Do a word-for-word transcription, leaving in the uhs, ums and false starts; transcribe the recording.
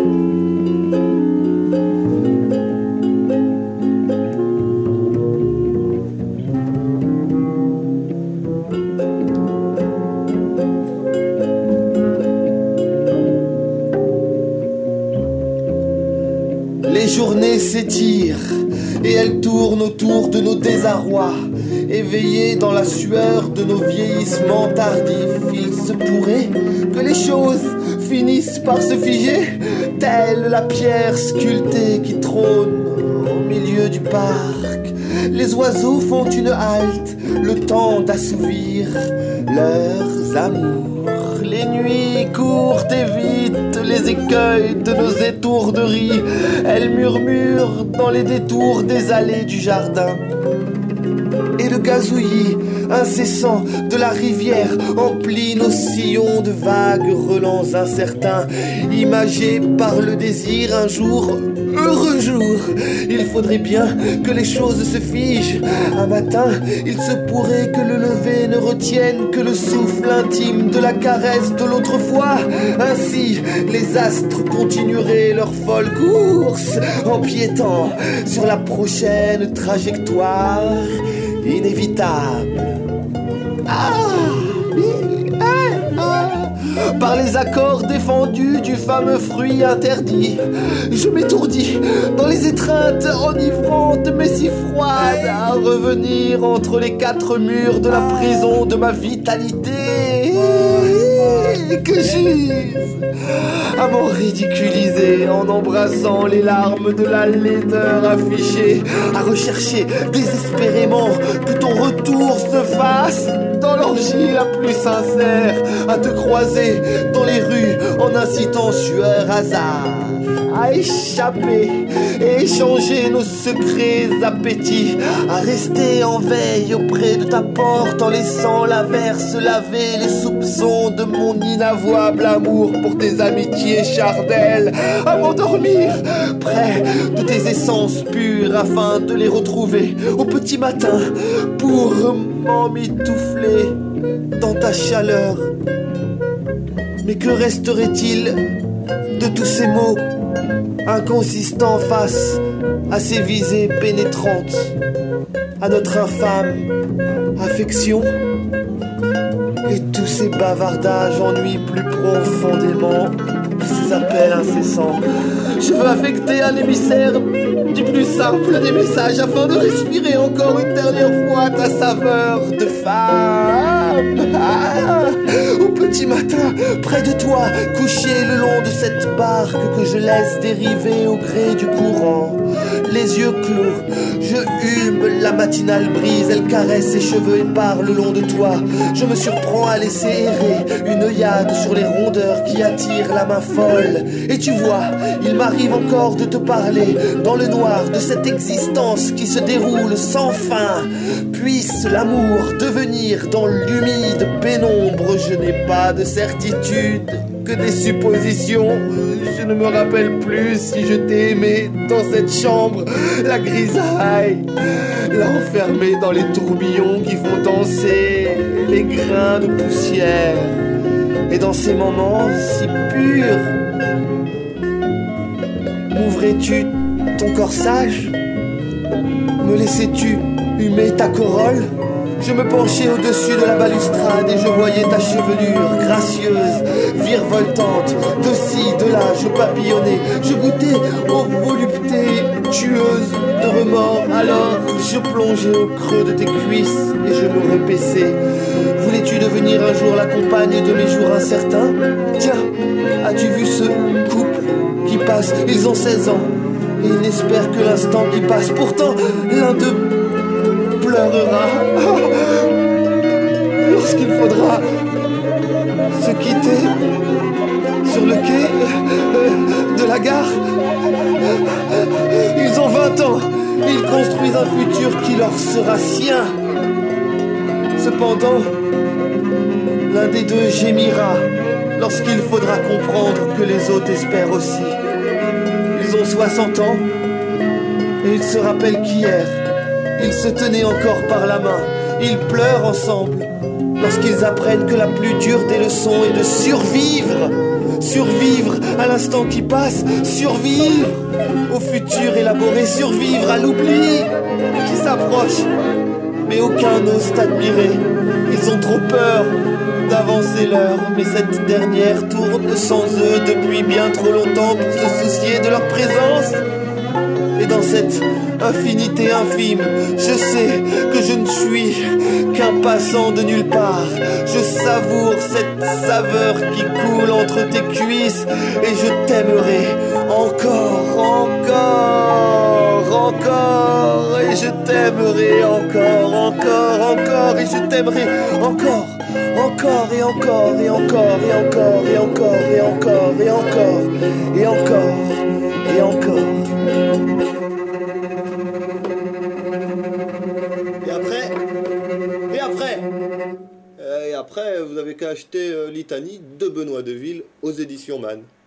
Les journées s'étirent et elles tournent autour de nos désarrois. Éveillés dans la sueur de nos vieillissements tardifs, il se pourrait que les choses finissent par se figer, telle la pierre sculptée qui trône au milieu du parc. Les oiseaux font une halte, le temps d'assouvir leurs amours. Les nuits courtes évitent les écueils de nos étourderies. Elles murmurent dans les détours des allées du jardin. Et le gazouillis incessant de la rivière emplit nos sillons de vagues relents incertains, imagés par le désir un jour, heureux jour. Il faudrait bien que les choses se figent. Un matin, il se pourrait que le lever ne retienne que le souffle intime de la caresse de l'autrefois. Ainsi, les astres continueraient leur folle course, empiétant sur la prochaine trajectoire inévitable. Ah, ah, par les accords défendus du fameux fruit interdit, je m'étourdis dans les étreintes enivrantes mais si froides à revenir entre les quatre murs de la prison de ma vitalité. Que j'use à m'en ridiculiser en embrassant les larmes de la laideur affichée, à rechercher désespérément que ton retour se fasse dans l'orgie la plus sincère, à te croiser dans les rues en incitant sueur hasard à échapper et échanger nos secrets appétits, à rester en veille auprès de ta porte en laissant l'averse laver les soupçons de mon inavouable amour pour tes amitiés charnelles, à m'endormir près de tes essences pures afin de les retrouver au petit matin pour m'emmitoufler dans ta chaleur. Mais que resterait-il de tous ces mots inconsistants face à ces visées pénétrantes, à notre infâme affection? Et tous ces bavardages ennuient plus profondément que ces appels incessants. Je veux affecter un émissaire du plus simple des messages afin de respirer encore une dernière fois ta saveur de femme. Ah, au petit matin, près de toi, couché le long de cette barque que je laisse dériver au gré du courant. Les yeux clos, je hume la matinale brise, elle caresse ses cheveux épars le long de toi. Je me surprends à laisser errer une œillade sur les rondeurs qui attirent la main folle. Et tu vois, il m'arrive encore de te parler dans le noir de cette existence qui se déroule sans fin. Puisse l'amour devenir dans l'humide pénombre, je n'ai pas de certitude que des suppositions. Je ne me rappelle plus si je t'ai aimé dans cette chambre, la grisaille, l'enfermé dans les tourbillons qui font danser les grains de poussière. Et dans ces moments si purs, m'ouvrais-tu ton corsage? Me laissais-tu humer ta corolle? Je me penchais au-dessus de la balustrade et je voyais ta chevelure gracieuse, virevoltante, de-ci, de là, je papillonnais, je goûtais aux voluptés tueuses de remords. Alors je plongeais au creux de tes cuisses et je me repaissais. Voulais-tu devenir un jour la compagne de mes jours incertains? Tiens, as-tu vu ce couple qui passe? Ils ont seize ans et ils n'espèrent que l'instant qui passe. Pourtant, l'un d'eux pleurera lorsqu'il faudra se quitter sur le quai de la gare. Ils ont vingt ans, ils construisent un futur qui leur sera sien. Cependant, l'un des deux gémira lorsqu'il faudra comprendre que les autres espèrent aussi. Ils ont soixante ans et ils se rappellent qu'hier ils se tenaient encore par la main. Ils pleurent ensemble lorsqu'ils apprennent que la plus dure des leçons est de survivre survivre à l'instant qui passe, survivre au futur élaboré, survivre à l'oubli qui s'approche. Mais aucun n'ose t'admirer, ils ont trop peur d'avancer l'heure. Mais cette dernière tourne sans eux depuis bien trop longtemps pour se soucier de leur présence. Et dans cette infinité infime, je sais que je ne suis qu'un passant de nulle part. Je savoure cette saveur qui coule entre tes cuisses. Et je t'aimerai encore, encore, encore. Et je t'aimerai encore, encore, encore. Et je t'aimerai encore, encore et encore et encore et encore et encore et encore et encore et encore et encore. Et après, et après, et après, vous avez qu'à acheter euh, Litanie de Benoît Deville aux éditions Mann.